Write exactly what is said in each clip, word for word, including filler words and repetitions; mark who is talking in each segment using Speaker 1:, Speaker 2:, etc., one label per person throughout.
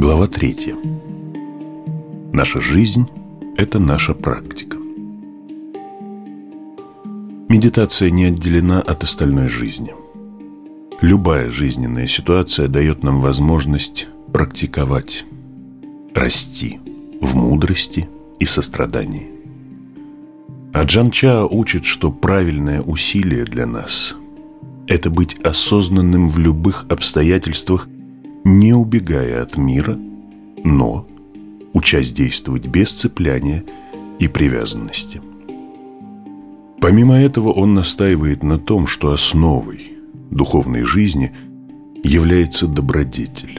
Speaker 1: Глава третья. Наша жизнь – это наша практика. Медитация не отделена от остальной жизни. Любая жизненная ситуация дает нам возможность практиковать, расти в мудрости и сострадании. Аджан Чао учит, что правильное усилие для нас – это быть осознанным в любых обстоятельствах, не убегая от мира, но учась действовать без цепляния и привязанности. Помимо этого, он настаивает на том, что основой духовной жизни является добродетель.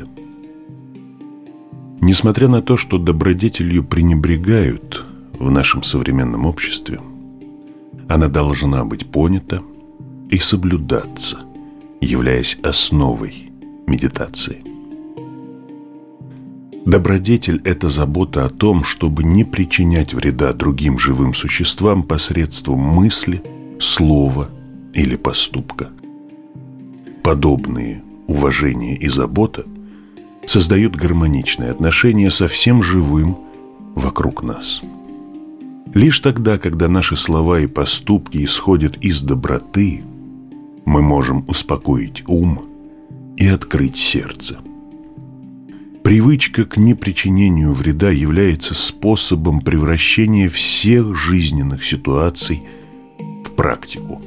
Speaker 1: Несмотря на то, что добродетелью пренебрегают в нашем современном обществе, она должна быть понята и соблюдаться, являясь основой медитации. Добродетель – это забота о том, чтобы не причинять вреда другим живым существам посредством мысли, слова или поступка. Подобные уважение и забота создают гармоничные отношения со всем живым вокруг нас. Лишь тогда, когда наши слова и поступки исходят из доброты, мы можем успокоить ум и открыть сердце. Привычка к непричинению вреда является способом превращения всех жизненных ситуаций в практику.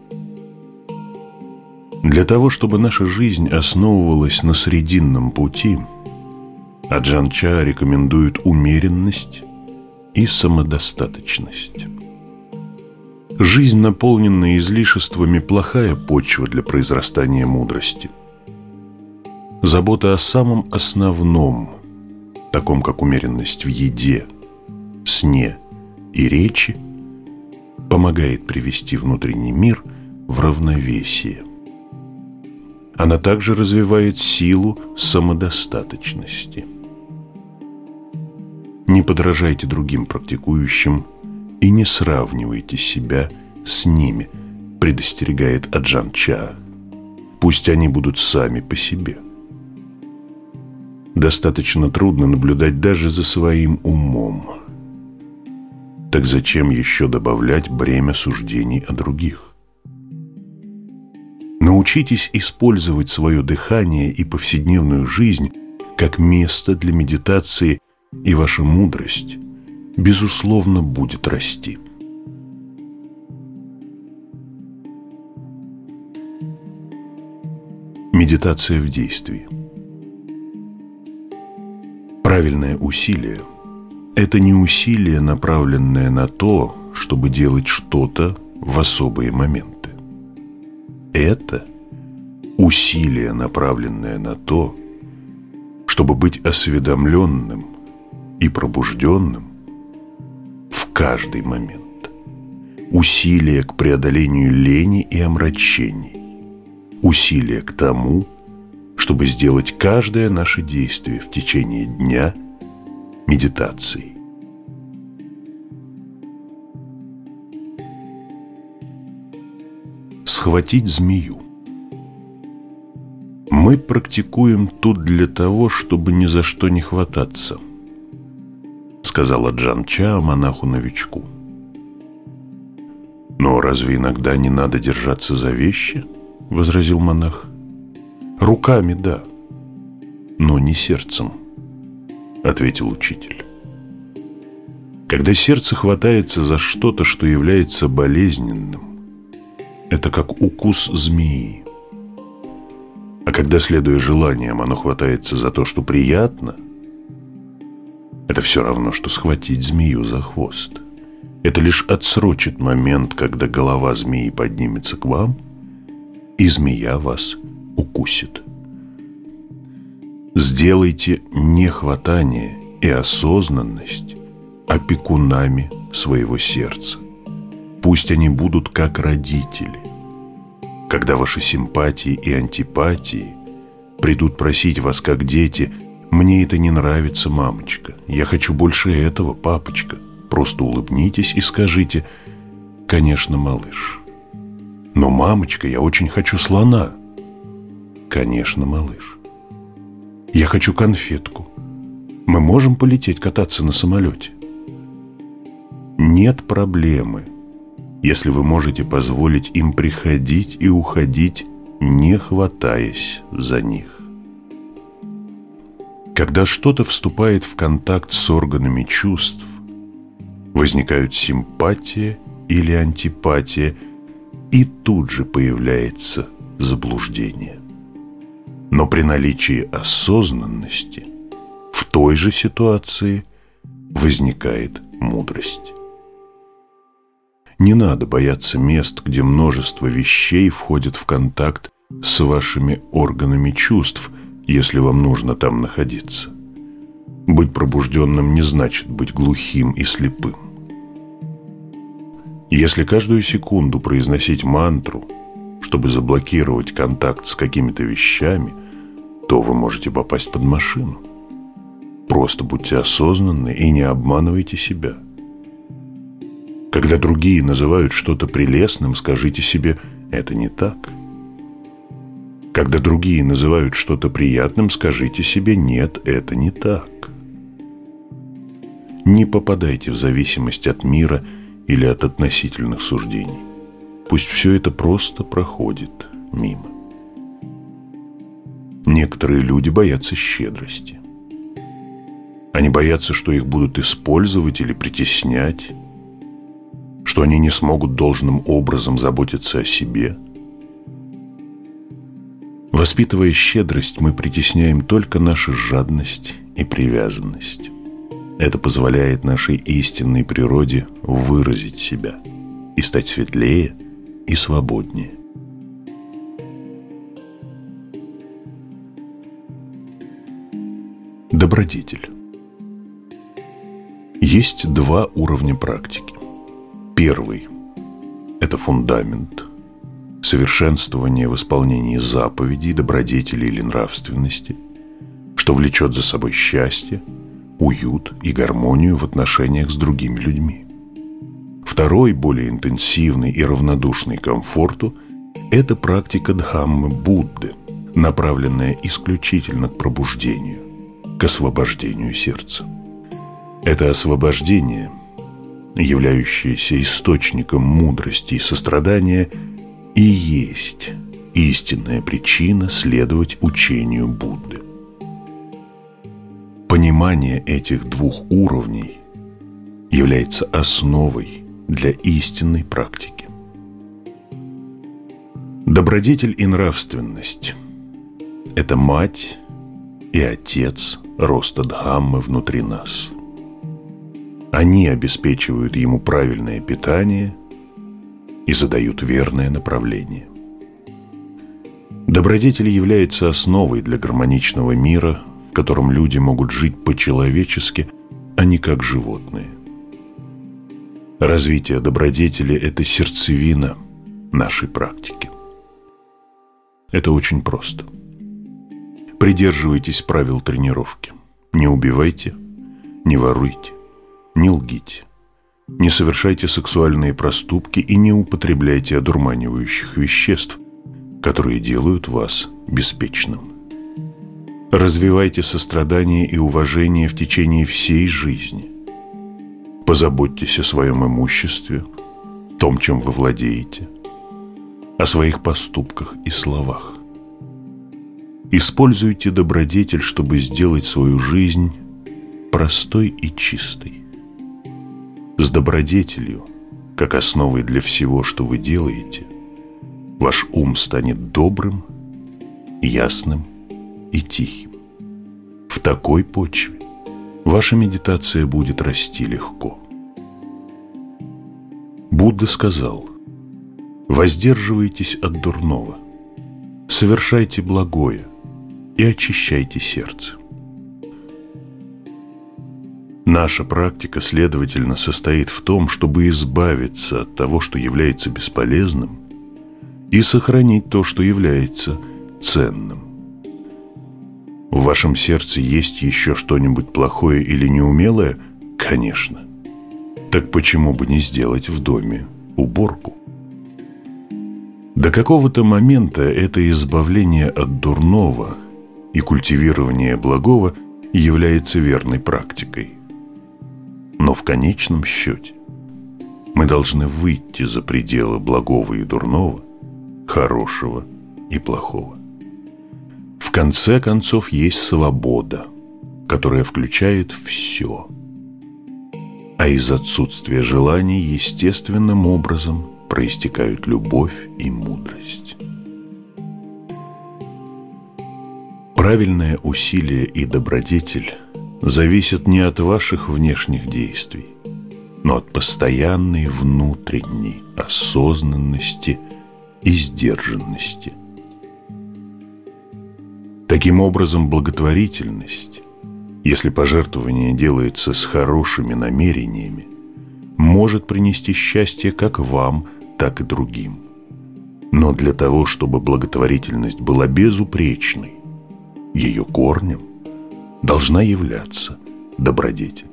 Speaker 1: Для того, чтобы наша жизнь основывалась на срединном пути, Аджан Чао рекомендует умеренность и самодостаточность. Жизнь, наполненная излишествами, плохая почва для произрастания мудрости. Забота о самом основном, таком как умеренность в еде, сне и речи, помогает привести внутренний мир в равновесие. Она также развивает силу самодостаточности. Не подражайте другим практикующим и не сравнивайте себя с ними, предостерегает Аджан Чао. Пусть они будут сами по себе. Достаточно трудно наблюдать даже за своим умом. Так зачем еще добавлять бремя суждений о других? Научитесь использовать свое дыхание и повседневную жизнь как место для медитации, и ваша мудрость, безусловно, будет расти. Медитация в действии. Правильное усилие – это не усилие, направленное на то, чтобы делать что-то в особые моменты. Это усилие, направленное на то, чтобы быть осведомленным и пробужденным в каждый момент. Усилие к преодолению лени и омрачений. Усилие к тому, чтобы сделать каждое наше действие в течение дня медитацией. Схватить змею. Мы практикуем тут для того, чтобы ни за что не хвататься, сказала Аджан Чао монаху-новичку. Но разве иногда не надо держаться за вещи? Возразил монах. Руками, да, но не сердцем, ответил учитель. Когда сердце хватается за что-то, что является болезненным, это как укус змеи. А когда, следуя желаниям, оно хватается за то, что приятно, это все равно, что схватить змею за хвост. Это лишь отсрочит момент, когда голова змеи поднимется к вам, и змея вас укусит. Сделайте нехватание и осознанность опекунами своего сердца. Пусть они будут как родители. Когда ваши симпатии и антипатии придут просить вас как дети: «Мне это не нравится, мамочка, я хочу больше этого, папочка», просто улыбнитесь и скажите: «Конечно, малыш». «Но, мамочка, я очень хочу слона». «Конечно, малыш». «Я хочу конфетку». Мы можем полететь кататься на самолете. Нет проблемы, если вы можете позволить им приходить и уходить, не хватаясь за них. Когда что-то вступает в контакт с органами чувств, возникают симпатия или антипатия, и тут же появляется заблуждение. Но при наличии осознанности в той же ситуации возникает мудрость. Не надо бояться мест, где множество вещей входят в контакт с вашими органами чувств, если вам нужно там находиться. Быть пробужденным не значит быть глухим и слепым. Если каждую секунду произносить мантру, чтобы заблокировать контакт с какими-то вещами, то вы можете попасть под машину. Просто будьте осознанны и не обманывайте себя. Когда другие называют что-то прелестным, скажите себе: это не так. Когда другие называют что-то приятным, скажите себе: нет, это не так. Не попадайте в зависимость от мира или от относительных суждений. Пусть все это просто проходит мимо. Некоторые люди боятся щедрости. Они боятся, что их будут использовать или притеснять, что они не смогут должным образом заботиться о себе. Воспитывая щедрость, мы притесняем только нашу жадность и привязанность. Это позволяет нашей истинной природе выразить себя и стать светлее и свободнее. Добродетель. Есть два уровня практики. Первый – это фундамент, совершенствование в исполнении заповедей, добродетели или нравственности, что влечет за собой счастье, уют и гармонию в отношениях с другими людьми. Второй, более интенсивный и равнодушный к комфорту, это практика Дхаммы Будды, направленная исключительно к пробуждению, к освобождению сердца. Это освобождение, являющееся источником мудрости и сострадания, и есть истинная причина следовать учению Будды. Понимание этих двух уровней является основой для истинной практики. Добродетель и нравственность – это мать и отец роста Дхаммы внутри нас. Они обеспечивают ему правильное питание и задают верное направление. Добродетель является основой для гармоничного мира, в котором люди могут жить по-человечески, а не как животные. Развитие добродетели – это сердцевина нашей практики. Это очень просто. Придерживайтесь правил тренировки. Не убивайте, не воруйте, не лгите, не совершайте сексуальные проступки и не употребляйте одурманивающих веществ, которые делают вас беспечным. Развивайте сострадание и уважение в течение всей жизни. Позаботьтесь о своем имуществе, том, чем вы владеете, о своих поступках и словах. Используйте добродетель, чтобы сделать свою жизнь простой и чистой. С добродетелью, как основой для всего, что вы делаете, ваш ум станет добрым, ясным и тихим. В такой почве ваша медитация будет расти легко. Будда сказал: воздерживайтесь от дурного, совершайте благое и очищайте сердце. Наша практика, следовательно, состоит в том, чтобы избавиться от того, что является бесполезным, и сохранить то, что является ценным. В вашем сердце есть еще что-нибудь плохое или неумелое? Конечно. Так почему бы не сделать в доме уборку? До какого-то момента это избавление от дурного и культивирование благого является верной практикой. Но в конечном счете мы должны выйти за пределы благого и дурного, хорошего и плохого. В конце концов есть свобода, которая включает все. А из отсутствия желаний естественным образом проистекают любовь и мудрость. Правильное усилие и добродетель зависят не от ваших внешних действий, но от постоянной внутренней осознанности и сдержанности. Таким образом, благотворительность, если пожертвование делается с хорошими намерениями, может принести счастье как вам, так и другим. Но для того, чтобы благотворительность была безупречной, ее корнем должна являться добродетель.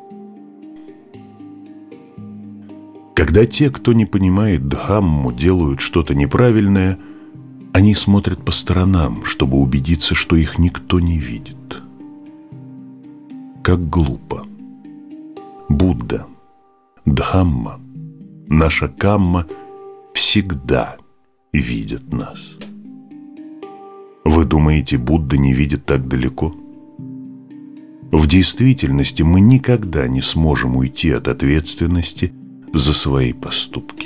Speaker 1: Когда те, кто не понимает Дхамму, делают что-то неправильное, они смотрят по сторонам, чтобы убедиться, что их никто не видит. Как глупо. Будда, Дхамма, наша камма всегда видят нас. Вы думаете, Будда не видит так далеко? В действительности мы никогда не сможем уйти от ответственности за свои поступки.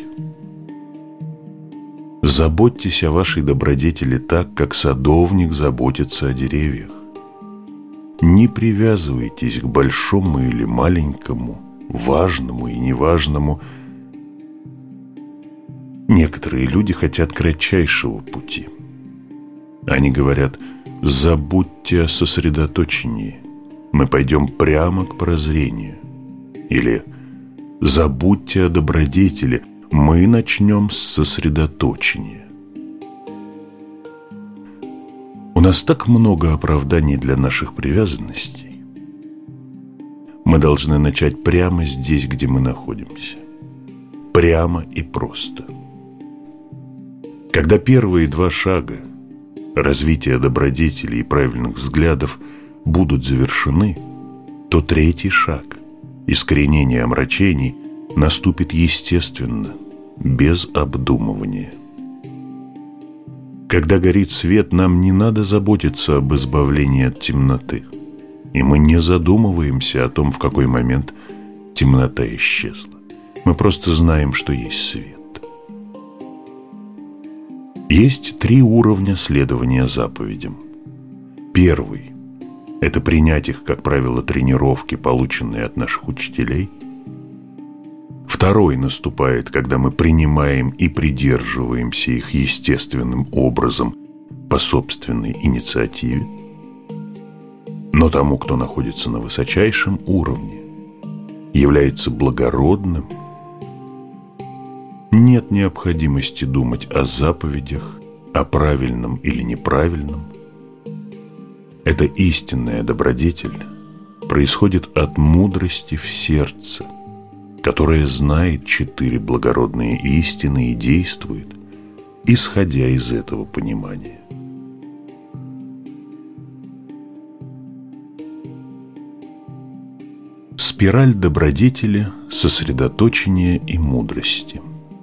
Speaker 1: Заботьтесь о вашей добродетели так, как садовник заботится о деревьях. Не привязывайтесь к большому или маленькому, важному и неважному. Некоторые люди хотят кратчайшего пути. Они говорят: забудьте о сосредоточении, мы пойдем прямо к прозрению. Или забудьте о добродетели, мы начнем с сосредоточения. У нас так много оправданий для наших привязанностей. Мы должны начать прямо здесь, где мы находимся. Прямо и просто. Когда первые два шага развития добродетели и правильных взглядов будут завершены, то третий шаг – искоренение омрачений – наступит естественно, без обдумывания. Когда горит свет, нам не надо заботиться об избавлении от темноты, и мы не задумываемся о том, в какой момент темнота исчезла. Мы просто знаем, что есть свет. Есть три уровня следования заповедям. Первый – это принять их, как правило, тренировки, полученные от наших учителей. Второй наступает, когда мы принимаем и придерживаемся их естественным образом по собственной инициативе. Но тому, кто находится на высочайшем уровне, является благородным, нет необходимости думать о заповедях, о правильном или неправильном. Эта истинная добродетель происходит от мудрости в сердце, которая знает четыре благородные истины и действует, исходя из этого понимания. Спираль добродетели, сосредоточения и мудрости.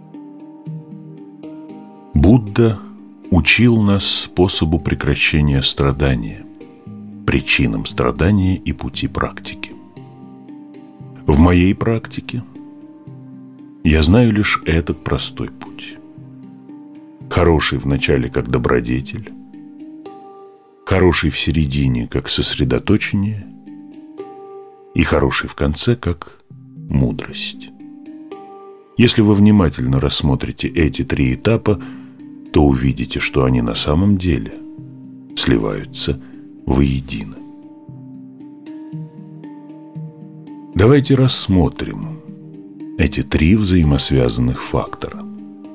Speaker 1: Будда учил нас способу прекращения страдания, причинам страдания и пути практики. В моей практике я знаю лишь этот простой путь. Хороший в начале как добродетель, хороший в середине как сосредоточение и хороший в конце как мудрость. Если вы внимательно рассмотрите эти три этапа, то увидите, что они на самом деле сливаются воедино. Давайте рассмотрим эти три взаимосвязанных фактора.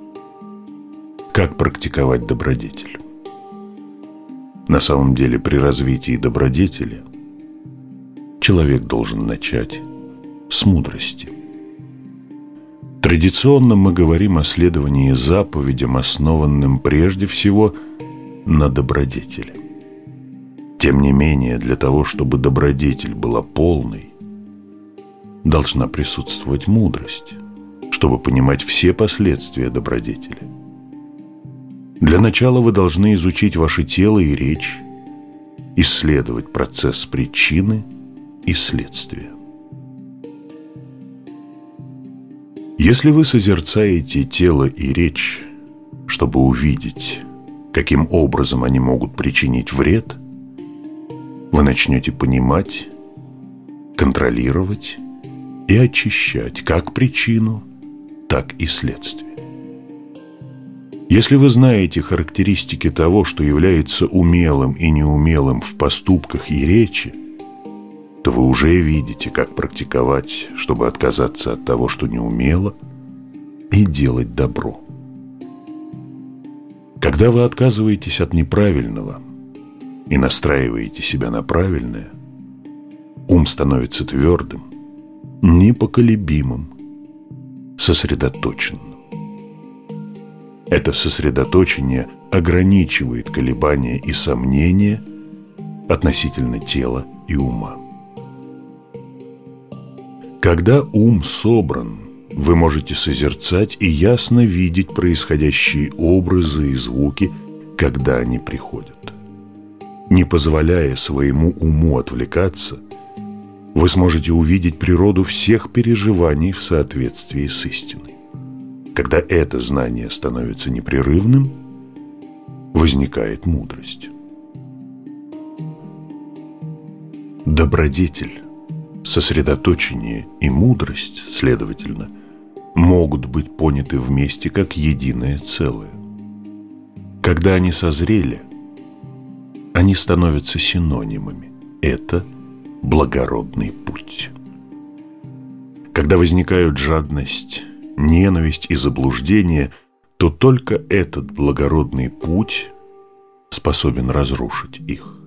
Speaker 1: Как практиковать добродетель? На самом деле, при развитии добродетели человек должен начать с мудрости. Традиционно мы говорим о следовании заповедям, основанным прежде всего на добродетели. Тем не менее, для того, чтобы добродетель была полной, должна присутствовать мудрость, чтобы понимать все последствия добродетели. Для начала вы должны изучить ваше тело и речь, исследовать процесс причины и следствия. Если вы созерцаете тело и речь, чтобы увидеть, каким образом они могут причинить вред, вы начнете понимать, контролировать и очищать как причину, так и следствие. Если вы знаете характеристики того, что является умелым и неумелым в поступках и речи, то вы уже видите, как практиковать, чтобы отказаться от того, что неумело, и делать добро. Когда вы отказываетесь от неправильного и настраиваете себя на правильное, ум становится твердым, непоколебимым, сосредоточенным. Это сосредоточение ограничивает колебания и сомнения относительно тела и ума. Когда ум собран, вы можете созерцать и ясно видеть происходящие образы и звуки, когда они приходят. Не позволяя своему уму отвлекаться, вы сможете увидеть природу всех переживаний в соответствии с истиной. Когда это знание становится непрерывным, возникает мудрость. Добродетель, сосредоточение и мудрость, следовательно, могут быть поняты вместе как единое целое. Когда они созрели, они становятся синонимами. Это благородный путь. Когда возникают жадность, ненависть и заблуждение, то только этот благородный путь способен разрушить их.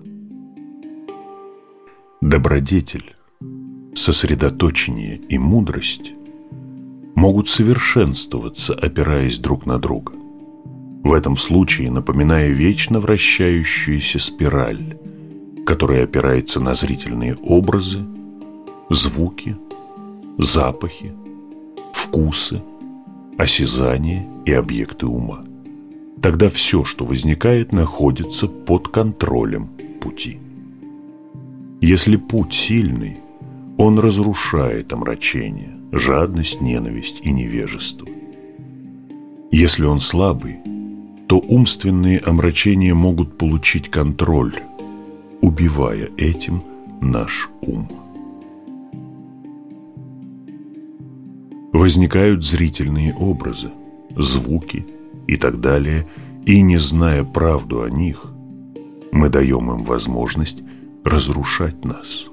Speaker 1: Добродетель, сосредоточение и мудрость могут совершенствоваться, опираясь друг на друга. В этом случае напоминая вечно вращающуюся спираль, которая опирается на зрительные образы, звуки, запахи, вкусы, осязания и объекты ума. Тогда все, что возникает, находится под контролем пути. Если путь сильный, он разрушает омрачение, жадность, ненависть и невежество. Если он слабый, то умственные омрачения могут получить контроль, убивая этим наш ум. Возникают зрительные образы, звуки и так далее, и, не зная правду о них, мы даем им возможность разрушать нас.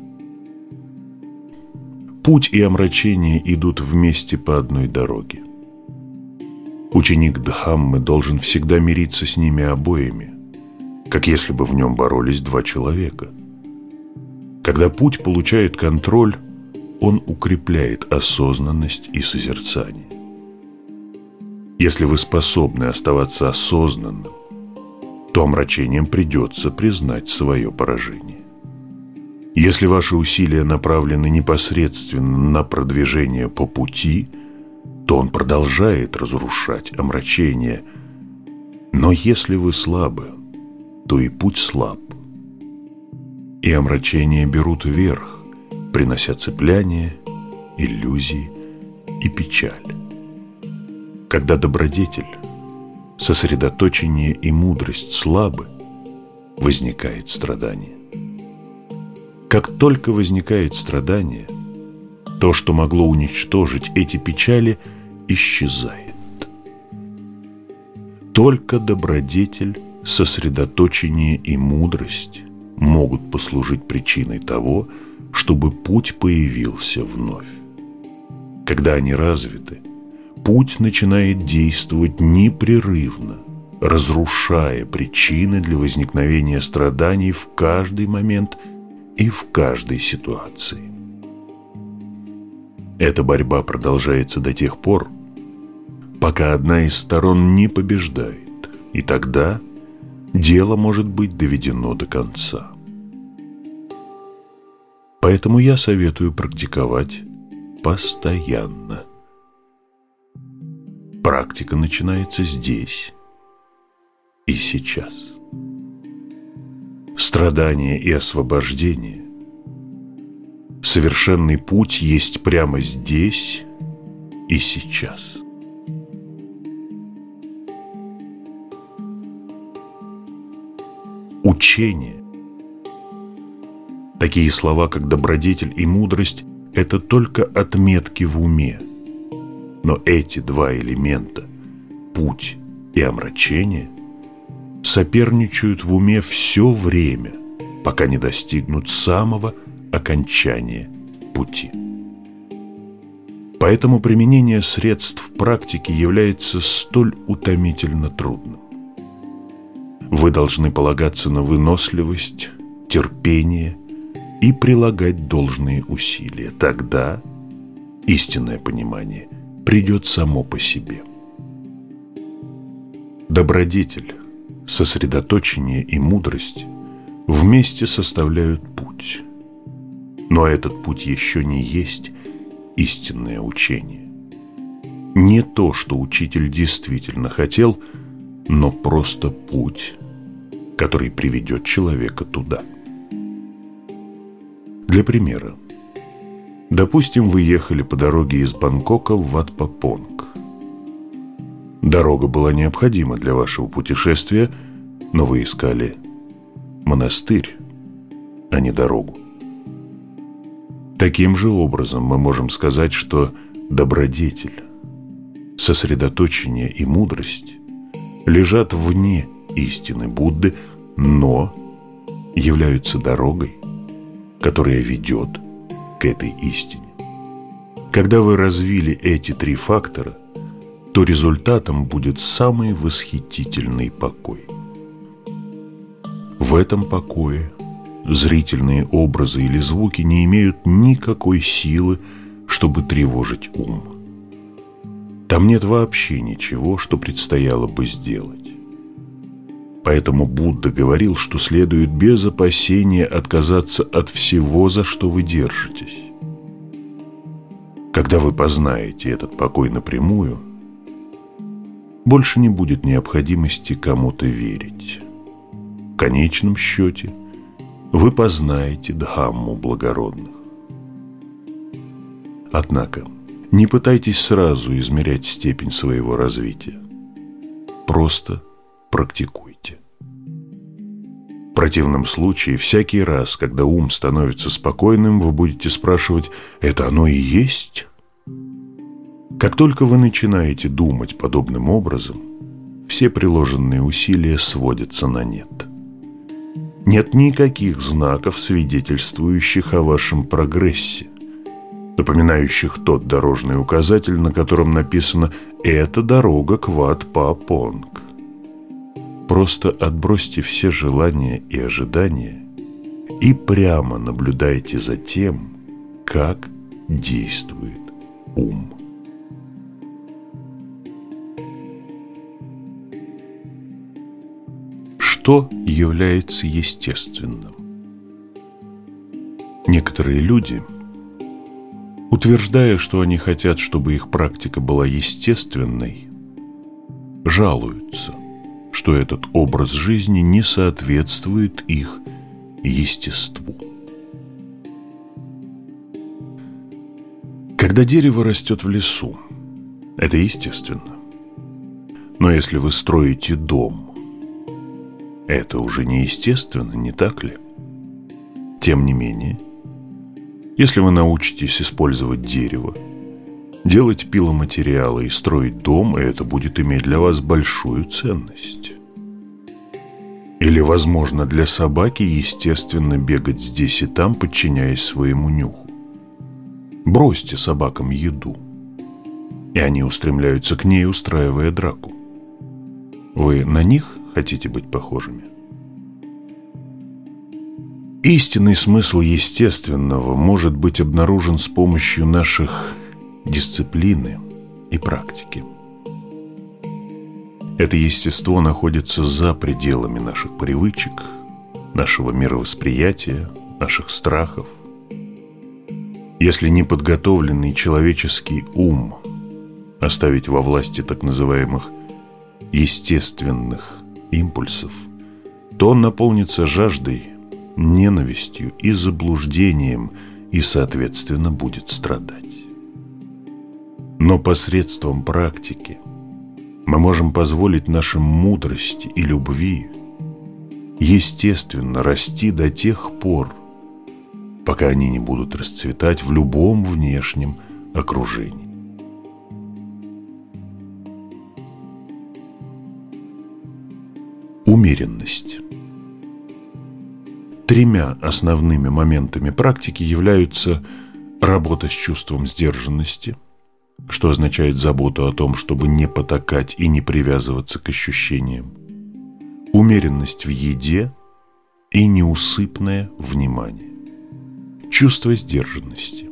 Speaker 1: Путь и омрачение идут вместе по одной дороге. Ученик Дхаммы должен всегда мириться с ними обоими, как если бы в нем боролись два человека. Когда путь получает контроль, он укрепляет осознанность и созерцание. Если вы способны оставаться осознанным, то омрачением придется признать свое поражение. Если ваши усилия направлены непосредственно на продвижение по пути, то он продолжает разрушать омрачение. Но если вы слабы, то и путь слаб. И омрачения берут верх, принося цепляние, иллюзии и печаль. Когда добродетель, сосредоточение и мудрость слабы, возникает страдание. Как только возникает страдание, то, что могло уничтожить эти печали, исчезает. Только добродетель, сосредоточение и мудрость могут послужить причиной того, чтобы путь появился вновь. Когда они развиты, путь начинает действовать непрерывно, разрушая причины для возникновения страданий в каждый момент и в каждой ситуации. Эта борьба продолжается до тех пор, пока одна из сторон не побеждает, и тогда дело может быть доведено до конца. Поэтому я советую практиковать постоянно. Практика начинается здесь и сейчас. Страдание и освобождение, совершенный путь есть прямо здесь и сейчас. Учение. Такие слова, как добродетель и мудрость, это только отметки в уме. Но эти два элемента, путь и омрачение, соперничают в уме все время, пока не достигнут самого окончания пути. Поэтому применение средств в практике является столь утомительно трудным. Вы должны полагаться на выносливость, терпение и прилагать должные усилия. Тогда истинное понимание придет само по себе. Добродетель, сосредоточение и мудрость вместе составляют путь. Но этот путь еще не есть истинное учение. Не то, что учитель действительно хотел, но просто путь, который приведет человека туда. Для примера. Допустим, вы ехали по дороге из Бангкока в Wat Pha Pong. Дорога была необходима для вашего путешествия, но вы искали монастырь, а не дорогу. Таким же образом мы можем сказать, что добродетель, сосредоточение и мудрость лежат вне истины Будды, но являются дорогой, которая ведет к этой истине. Когда вы развили эти три фактора, то результатом будет самый восхитительный покой. В этом покое зрительные образы или звуки не имеют никакой силы, чтобы тревожить ум. Там нет вообще ничего, что предстояло бы сделать. Поэтому Будда говорил, что следует без опасения отказаться от всего, за что вы держитесь. Когда вы познаете этот покой напрямую, больше не будет необходимости кому-то верить. В конечном счете, вы познаете Дхамму благородных. Однако, не пытайтесь сразу измерять степень своего развития. Просто практикуйте. В противном случае, всякий раз, когда ум становится спокойным, вы будете спрашивать: «Это оно и есть?» Как только вы начинаете думать подобным образом, все приложенные усилия сводятся на нет. Нет никаких знаков, свидетельствующих о вашем прогрессе, напоминающих тот дорожный указатель, на котором написано «Это дорога к Wat Pha Pong». Просто отбросьте все желания и ожидания и прямо наблюдайте за тем, как действует ум. Что является естественным? Некоторые люди, утверждая, что они хотят, чтобы их практика была естественной, жалуются, что этот образ жизни не соответствует их естеству. Когда дерево растет в лесу, это естественно. Но если вы строите дом, это уже не естественно, не так ли? Тем не менее, если вы научитесь использовать дерево, делать пиломатериалы и строить дом, это будет иметь для вас большую ценность. Или, возможно, для собаки естественно бегать здесь и там, подчиняясь своему нюху. Бросьте собакам еду, и они устремляются к ней, устраивая драку. Вы на них хотите быть похожими? Истинный смысл естественного может быть обнаружен с помощью наших дисциплины и практики. Это естество находится за пределами наших привычек, нашего мировосприятия, наших страхов. Если неподготовленный человеческий ум оставить во власти так называемых естественных импульсов, то он наполнится жаждой, ненавистью и заблуждением и, соответственно, будет страдать. Но посредством практики мы можем позволить нашим мудрости и любви естественно расти до тех пор, пока они не будут расцветать в любом внешнем окружении. Умеренность. Тремя основными моментами практики являются работа с чувством сдержанности, что означает заботу о том, чтобы не потакать и не привязываться к ощущениям, умеренность в еде и неусыпное внимание, чувство сдержанности.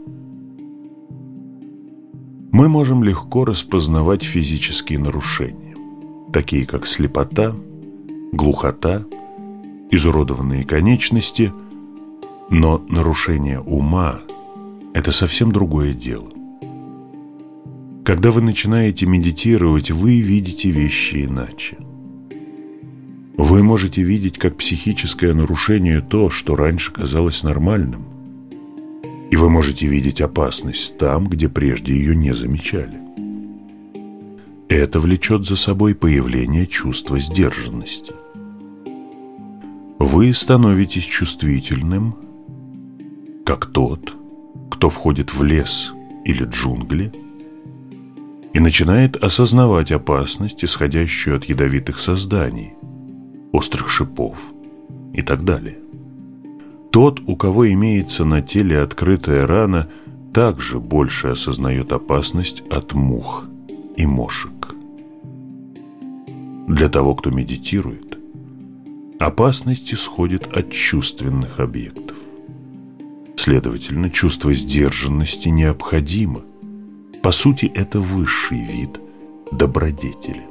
Speaker 1: Мы можем легко распознавать физические нарушения, такие как слепота, глухота, изуродованные конечности, но нарушение ума – это совсем другое дело. Когда вы начинаете медитировать, вы видите вещи иначе. Вы можете видеть как психическое нарушение то, что раньше казалось нормальным. И вы можете видеть опасность там, где прежде ее не замечали. Это влечет за собой появление чувства сдержанности. Вы становитесь чувствительным, как тот, кто входит в лес или джунгли и начинает осознавать опасность, исходящую от ядовитых созданий, острых шипов и так далее. Тот, у кого имеется на теле открытая рана, также больше осознает опасность от мух и мошек. Для того, кто медитирует, опасность исходит от чувственных объектов. Следовательно, чувство сдержанности необходимо. По сути, это высший вид добродетели.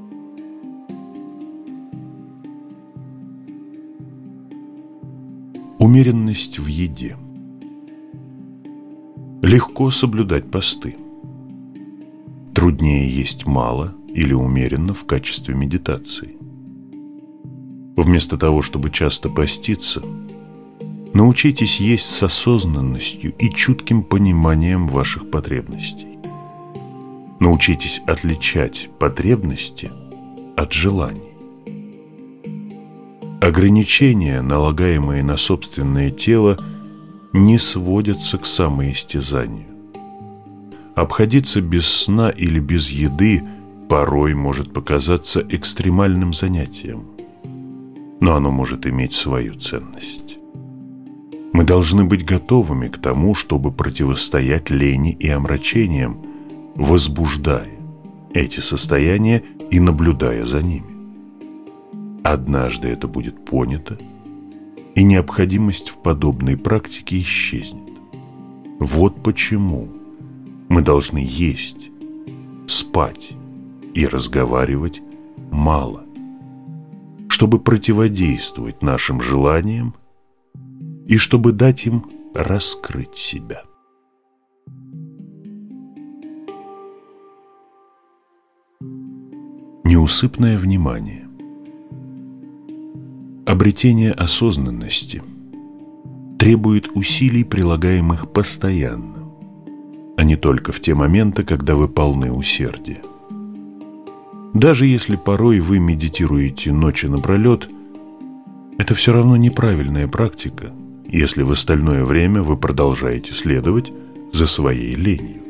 Speaker 1: Умеренность в еде. Легко соблюдать посты. Труднее есть мало или умеренно в качестве медитации. Вместо того, чтобы часто поститься, научитесь есть с осознанностью и чутким пониманием ваших потребностей. Научитесь отличать потребности от желаний. Ограничения, налагаемые на собственное тело, не сводятся к самоистязанию. Обходиться без сна или без еды порой может показаться экстремальным занятием, но оно может иметь свою ценность. Мы должны быть готовыми к тому, чтобы противостоять лени и омрачениям, возбуждая эти состояния и наблюдая за ними. Однажды это будет понято, и необходимость в подобной практике исчезнет. Вот почему мы должны есть, спать и разговаривать мало, чтобы противодействовать нашим желаниям и чтобы дать им раскрыть себя. Неусыпное внимание. Обретение осознанности требует усилий, прилагаемых постоянно, а не только в те моменты, когда вы полны усердия. Даже если порой вы медитируете ночи напролет, это все равно неправильная практика, если в остальное время вы продолжаете следовать за своей ленью.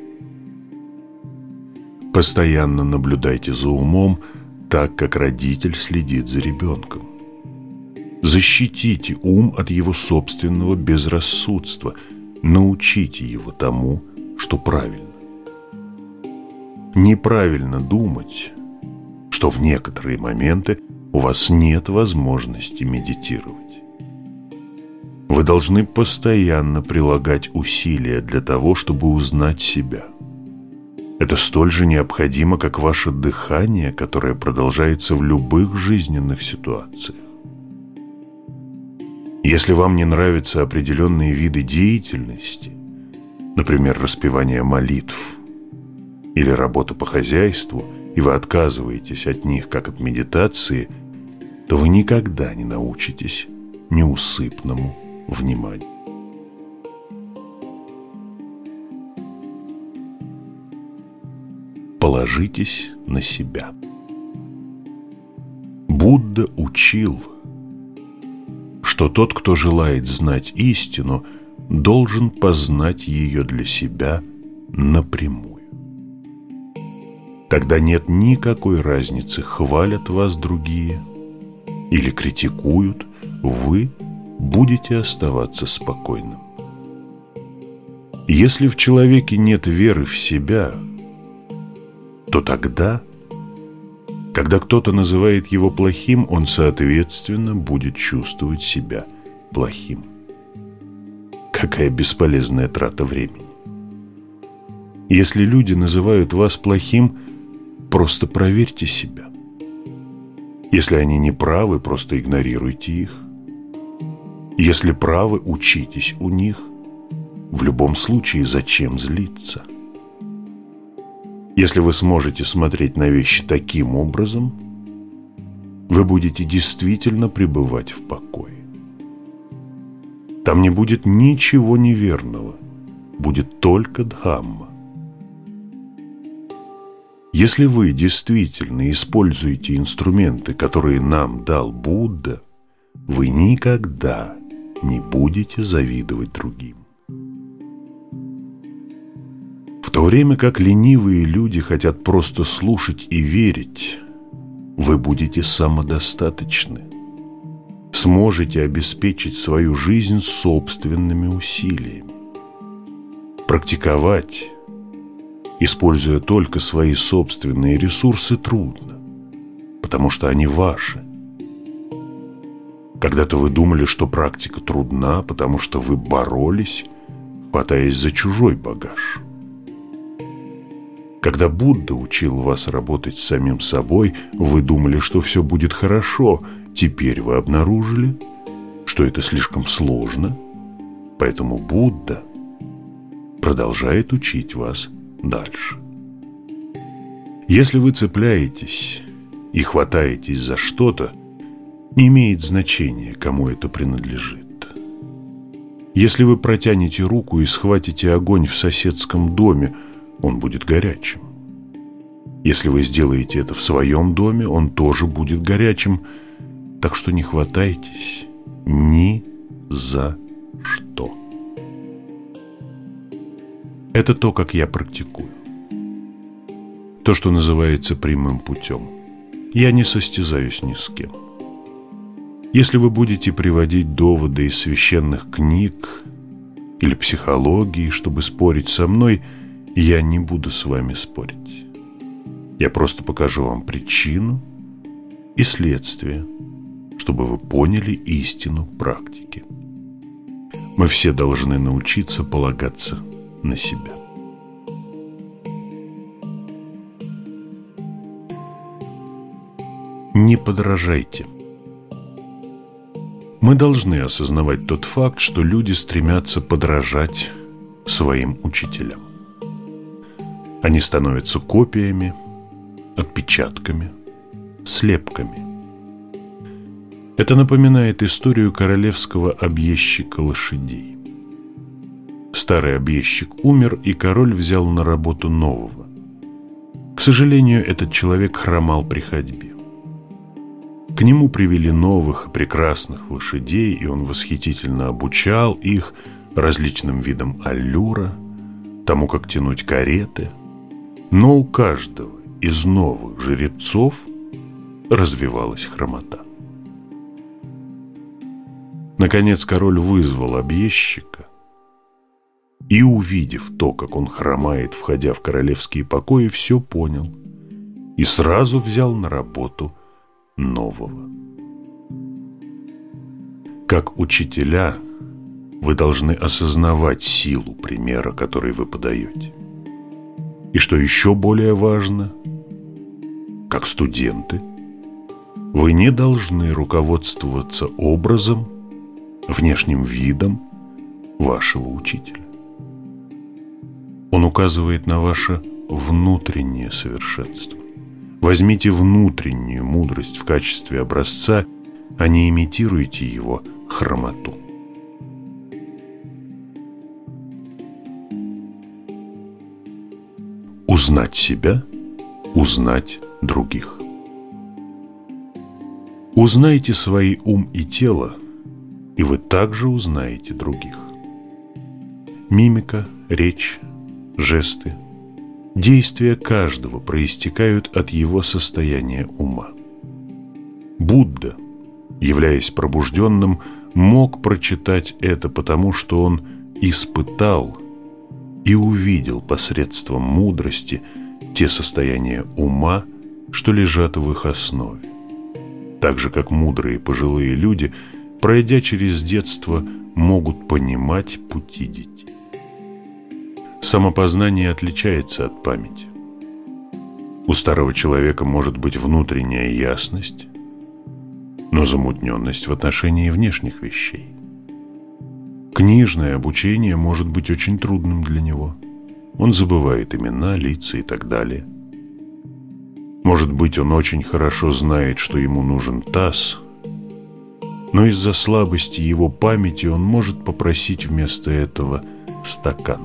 Speaker 1: Постоянно наблюдайте за умом, так как родитель следит за ребенком. Защитите ум от его собственного безрассудства, научите его тому, что правильно. Неправильно думать, что в некоторые моменты у вас нет возможности медитировать. Вы должны постоянно прилагать усилия для того, чтобы узнать себя. Это столь же необходимо, как ваше дыхание, которое продолжается в любых жизненных ситуациях. Если вам не нравятся определенные виды деятельности, например, распевание молитв или работа по хозяйству, и вы отказываетесь от них, как от медитации, то вы никогда не научитесь неусыпному вниманию. Положитесь на себя. Будда учил, что тот, кто желает знать истину, должен познать ее для себя напрямую. Тогда нет никакой разницы, хвалят вас другие или критикуют, вы будете оставаться спокойным. Если в человеке нет веры в себя, то тогда, когда кто-то называет его плохим, он, соответственно, будет чувствовать себя плохим. Какая бесполезная трата времени. Если люди называют вас плохим, просто проверьте себя. Если они не правы, просто игнорируйте их. Если правы, учитесь у них. В любом случае, зачем злиться? Если вы сможете смотреть на вещи таким образом, вы будете действительно пребывать в покое. Там не будет ничего неверного, будет только Дхамма. Если вы действительно используете инструменты, которые нам дал Будда, вы никогда не будете завидовать другим. В то время как ленивые люди хотят просто слушать и верить, вы будете самодостаточны, сможете обеспечить свою жизнь собственными усилиями. Практиковать, используя только свои собственные ресурсы, трудно, потому что они ваши. Когда-то вы думали, что практика трудна, потому что вы боролись, хватаясь за чужой багаж. Когда Будда учил вас работать с самим собой, вы думали, что все будет хорошо. Теперь вы обнаружили, что это слишком сложно, поэтому Будда продолжает учить вас дальше. Если вы цепляетесь и хватаетесь за что-то, не имеет значения, кому это принадлежит. Если вы протянете руку и схватите огонь в соседском доме, он будет горячим. Если вы сделаете это в своем доме, он тоже будет горячим. Так что не хватайтесь ни за что. Это то, как я практикую. То, что называется прямым путем. Я не состязаюсь ни с кем. Если вы будете приводить доводы из священных книг или психологии, чтобы спорить со мной, я не буду с вами спорить. Я просто покажу вам причину и следствие, чтобы вы поняли истину практики. Мы все должны научиться полагаться на себя. Не подражайте. Мы должны осознавать тот факт, что люди стремятся подражать своим учителям. Они становятся копиями, отпечатками, слепками. Это напоминает историю королевского объездчика лошадей. Старый объездчик умер, и король взял на работу нового. К сожалению, этот человек хромал при ходьбе. К нему привели новых прекрасных лошадей, и он восхитительно обучал их различным видам аллюра, тому, как тянуть кареты. Но у каждого из новых жеребцов развивалась хромота. Наконец король вызвал объездчика и, увидев то, как он хромает, входя в королевские покои, все понял и сразу взял на работу нового. Как учителя, вы должны осознавать силу примера, который вы подаете. И что еще более важно, как студенты, вы не должны руководствоваться образом, внешним видом вашего учителя. Он указывает на ваше внутреннее совершенство. Возьмите внутреннюю мудрость в качестве образца, а не имитируйте его хромоту. Узнать себя, узнать других. Узнайте свои ум и тело, и вы также узнаете других. Мимика, речь, жесты, действия каждого проистекают от его состояния ума. Будда, являясь пробужденным, мог прочитать это потому, что он испытал и увидел посредством мудрости те состояния ума, что лежат в их основе. Так же, как мудрые пожилые люди, пройдя через детство, могут понимать пути детей. Самопознание отличается от памяти. У старого человека может быть внутренняя ясность, но замутненность в отношении внешних вещей. Книжное обучение может быть очень трудным для него. Он забывает имена, лица и так далее. Может быть, он очень хорошо знает, что ему нужен таз, но из-за слабости его памяти он может попросить вместо этого стакан.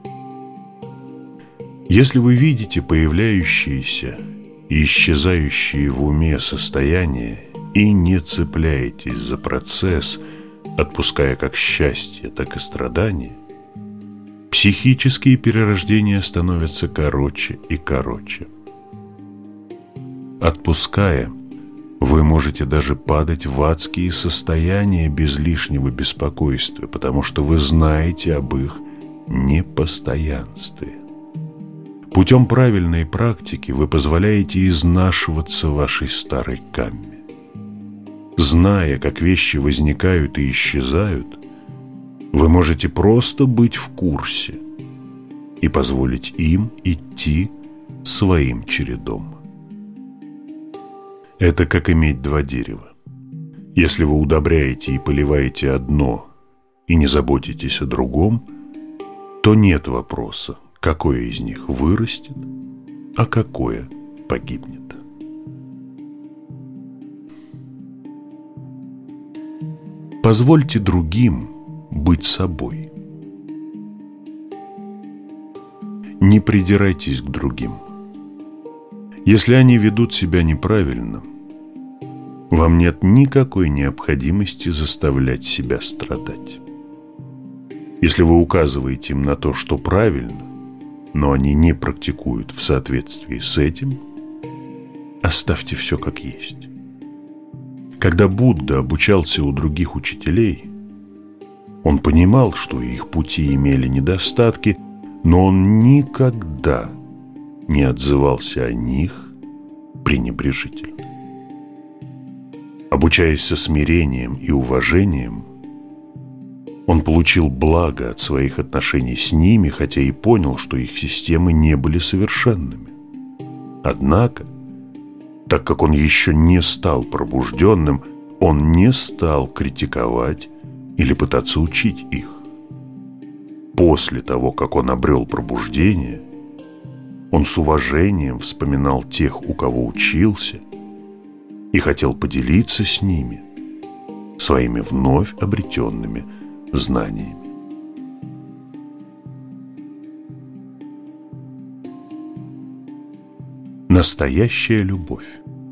Speaker 1: Если вы видите появляющиеся и исчезающие в уме состояния и не цепляетесь за процесс, отпуская как счастье, так и страдания, психические перерождения становятся короче и короче. Отпуская, вы можете даже падать в адские состояния без лишнего беспокойства, потому что вы знаете об их непостоянстве. Путем правильной практики вы позволяете изнашиваться вашей старой камме. Зная, как вещи возникают и исчезают, вы можете просто быть в курсе и позволить им идти своим чередом. Это как иметь два дерева. Если вы удобряете и поливаете одно и не заботитесь о другом, то нет вопроса, какое из них вырастет, а какое погибнет. Позвольте другим быть собой. Не придирайтесь к другим. Если они ведут себя неправильно, вам нет никакой необходимости заставлять себя страдать. Если вы указываете им на то, что правильно, но они не практикуют в соответствии с этим, оставьте все как есть. Когда Будда обучался у других учителей, он понимал, что их пути имели недостатки, но он никогда не отзывался о них пренебрежительно. Обучаясь со смирением и уважением, он получил благо от своих отношений с ними, хотя и понял, что их системы не были совершенными. Однако, так как он еще не стал пробужденным, он не стал критиковать или пытаться учить их. После того, как он обрел пробуждение, он с уважением вспоминал тех, у кого учился, и хотел поделиться с ними своими вновь обретенными знаниями. Настоящая любовь.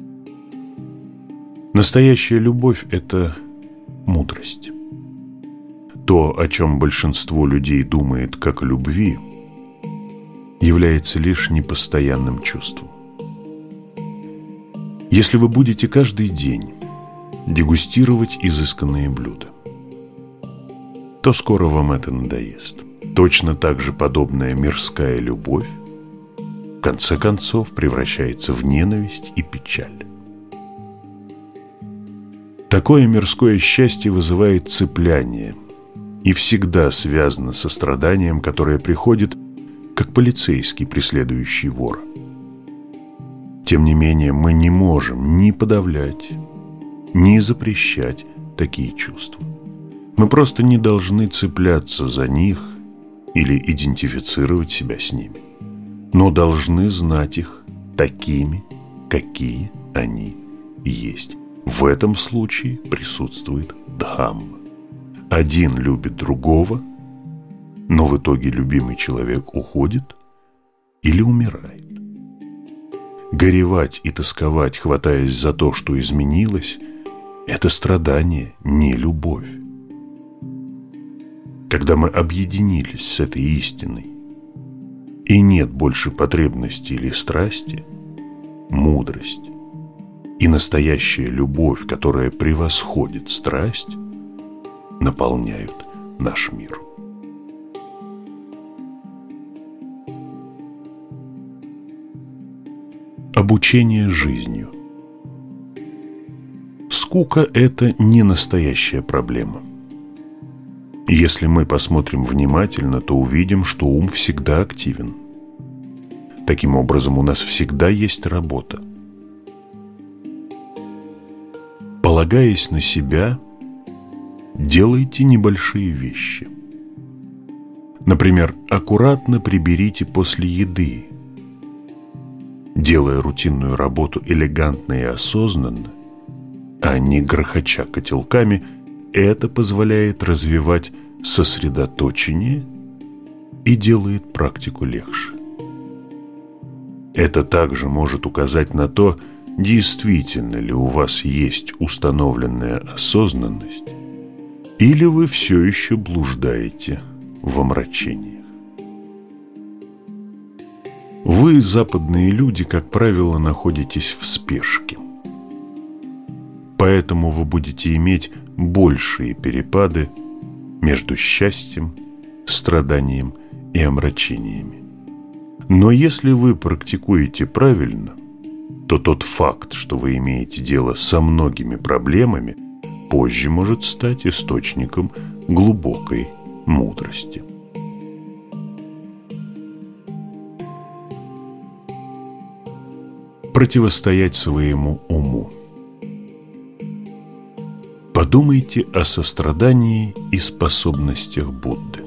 Speaker 1: Настоящая любовь – это мудрость. То, о чем большинство людей думает как о любви, является лишь непостоянным чувством. Если вы будете каждый день дегустировать изысканные блюда, то скоро вам это надоест. Точно так же подобная мирская любовь в конце концов превращается в ненависть и печаль. Такое мирское счастье вызывает цепляние и всегда связано со страданием, которое приходит как полицейский, преследующий вора. Тем не менее, мы не можем ни подавлять, ни запрещать такие чувства. Мы просто не должны цепляться за них или идентифицировать себя с ними, но должны знать их такими, какие они есть. В этом случае присутствует Дхамма. Один любит другого, но в итоге любимый человек уходит или умирает. Горевать и тосковать, хватаясь за то, что изменилось, это страдание, не любовь. Когда мы объединились с этой истиной, и нет больше потребности или страсти, мудрость и настоящая любовь, которая превосходит страсть, наполняют наш мир. Обучение жизнью. Скука – это не настоящая проблема. Если мы посмотрим внимательно, то увидим, что ум всегда активен. Таким образом, у нас всегда есть работа. Полагаясь на себя, делайте небольшие вещи. Например, аккуратно приберите после еды. Делая рутинную работу элегантно и осознанно, а не грохоча котелками, это позволяет развивать сосредоточение и делает практику легче. Это также может указать на то, действительно ли у вас есть установленная осознанность, или вы все еще блуждаете в омрачениях. Вы, западные люди, как правило, находитесь в спешке. Поэтому вы будете иметь большие перепады между счастьем, страданием и омрачениями. Но если вы практикуете правильно, то тот факт, что вы имеете дело со многими проблемами, позже может стать источником глубокой мудрости. Противостоять своему уму. Подумайте о сострадании и способностях Будды.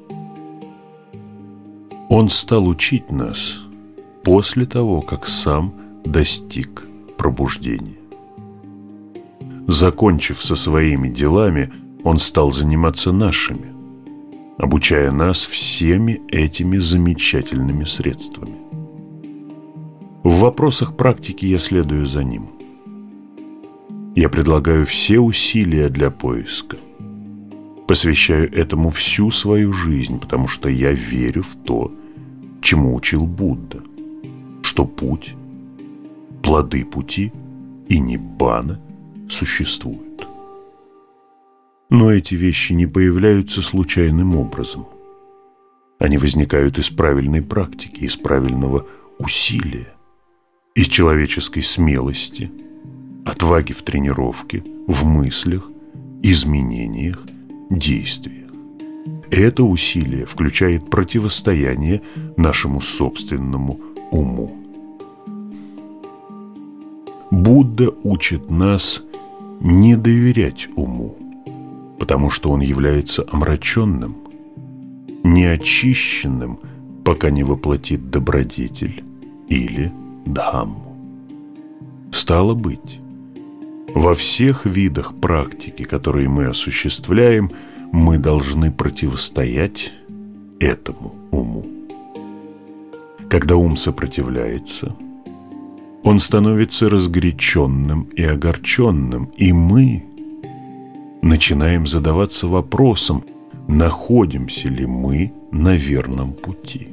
Speaker 1: Он стал учить нас после того, как сам достиг пробуждения. Закончив со своими делами, он стал заниматься нашими, обучая нас всеми этими замечательными средствами. В вопросах практики я следую за ним. Я предлагаю все усилия для поиска. Посвящаю этому всю свою жизнь, потому что я верю в то, чему учил Будда, что путь, плоды пути и ниббана существуют. Но эти вещи не появляются случайным образом. Они возникают из правильной практики, из правильного усилия, из человеческой смелости, отваги в тренировке, в мыслях, изменениях, действиях. Это усилие включает противостояние нашему собственному уму. Будда учит нас не доверять уму, потому что он является омраченным, неочищенным, пока не воплотит добродетель или Дхамму. Стало быть, во всех видах практики, которые мы осуществляем, мы должны противостоять этому уму. Когда ум сопротивляется, он становится разгоряченным и огорченным, и мы начинаем задаваться вопросом, находимся ли мы на верном пути.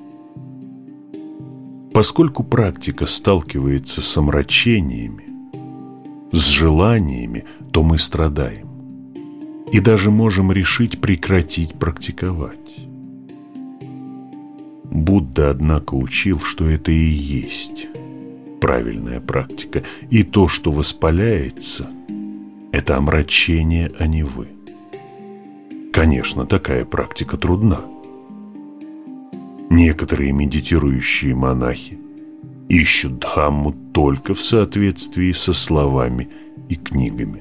Speaker 1: Поскольку практика сталкивается с омрачениями, с желаниями, то мы страдаем и даже можем решить прекратить практиковать. Будда, однако, учил, что это и есть правильная практика, и то, что воспаляется, это омрачение, а не вы. Конечно, такая практика трудна. Некоторые медитирующие монахи ищут Дхамму только в соответствии со словами и книгами.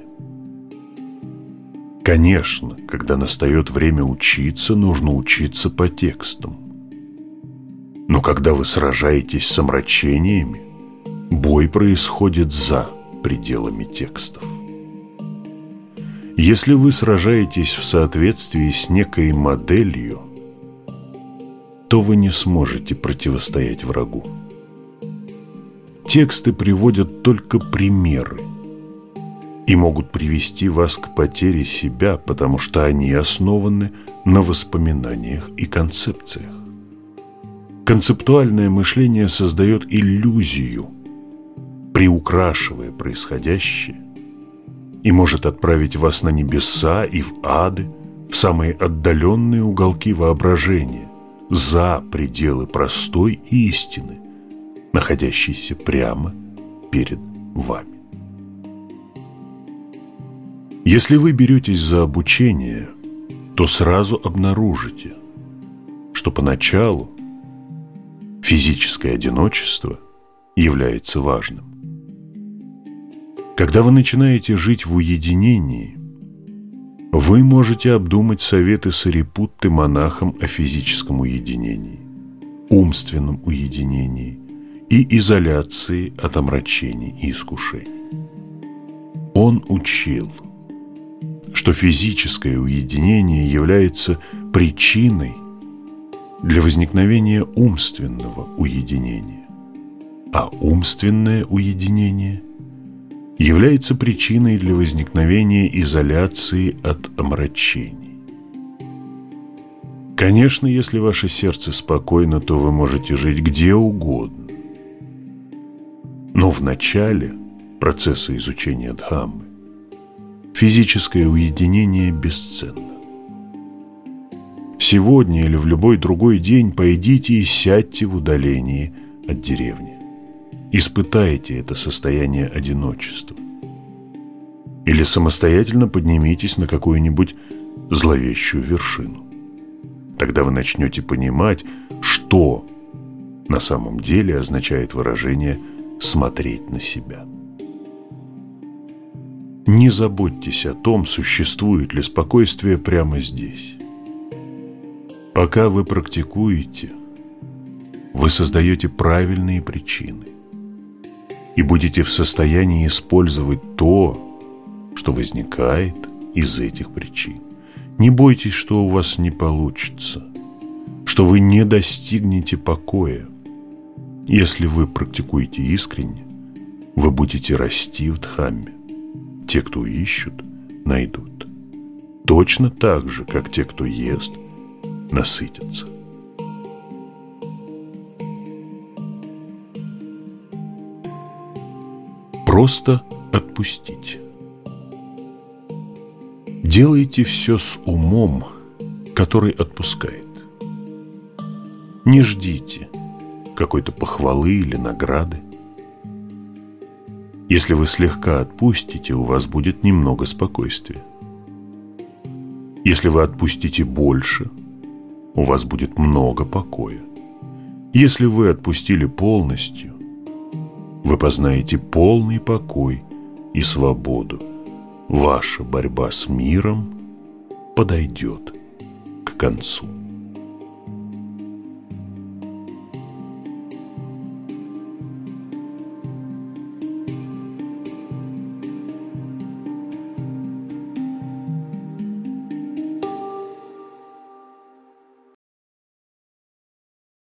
Speaker 1: Конечно, когда настает время учиться, нужно учиться по текстам. Но когда вы сражаетесь с омрачениями, бой происходит за пределами текстов. Если вы сражаетесь в соответствии с некой моделью, то вы не сможете противостоять врагу. Тексты приводят только примеры и могут привести вас к потере себя, потому что они основаны на воспоминаниях и концепциях. Концептуальное мышление создает иллюзию, приукрашивая происходящее, и может отправить вас на небеса и в ады, в самые отдаленные уголки воображения, за пределы простой истины, находящейся прямо перед вами. Если вы беретесь за обучение, то сразу обнаружите, что поначалу физическое одиночество является важным. Когда вы начинаете жить в уединении, вы можете обдумать советы Сарипутты монахам о физическом уединении, умственном уединении и изоляции от омрачений и искушений. Он учил, что физическое уединение является причиной для возникновения умственного уединения, а умственное уединение является причиной для возникновения изоляции от омрачений. Конечно, если ваше сердце спокойно, то вы можете жить где угодно. Но в начале процесса изучения Дхаммы физическое уединение бесценно. Сегодня или в любой другой день пойдите и сядьте в удалении от деревни. Испытайте это состояние одиночества. Или самостоятельно поднимитесь на какую-нибудь зловещую вершину. Тогда вы начнете понимать, что на самом деле означает выражение «смотреть на себя». Не заботьтесь о том, существует ли спокойствие прямо здесь. Пока вы практикуете, вы создаете правильные причины и будете в состоянии использовать то, что возникает из этих причин. Не бойтесь, что у вас не получится, что вы не достигнете покоя. Если вы практикуете искренне, вы будете расти в Дхамме. Те, кто ищут, найдут. Точно так же, как те, кто ест, насытятся. Просто отпустить. Делайте все с умом, который отпускает. Не ждите какой-то похвалы или награды. Если вы слегка отпустите, у вас будет немного спокойствия. Если вы отпустите больше, у вас будет много покоя. Если вы отпустили полностью, вы познаете полный покой и свободу. Ваша борьба с миром подойдет к концу.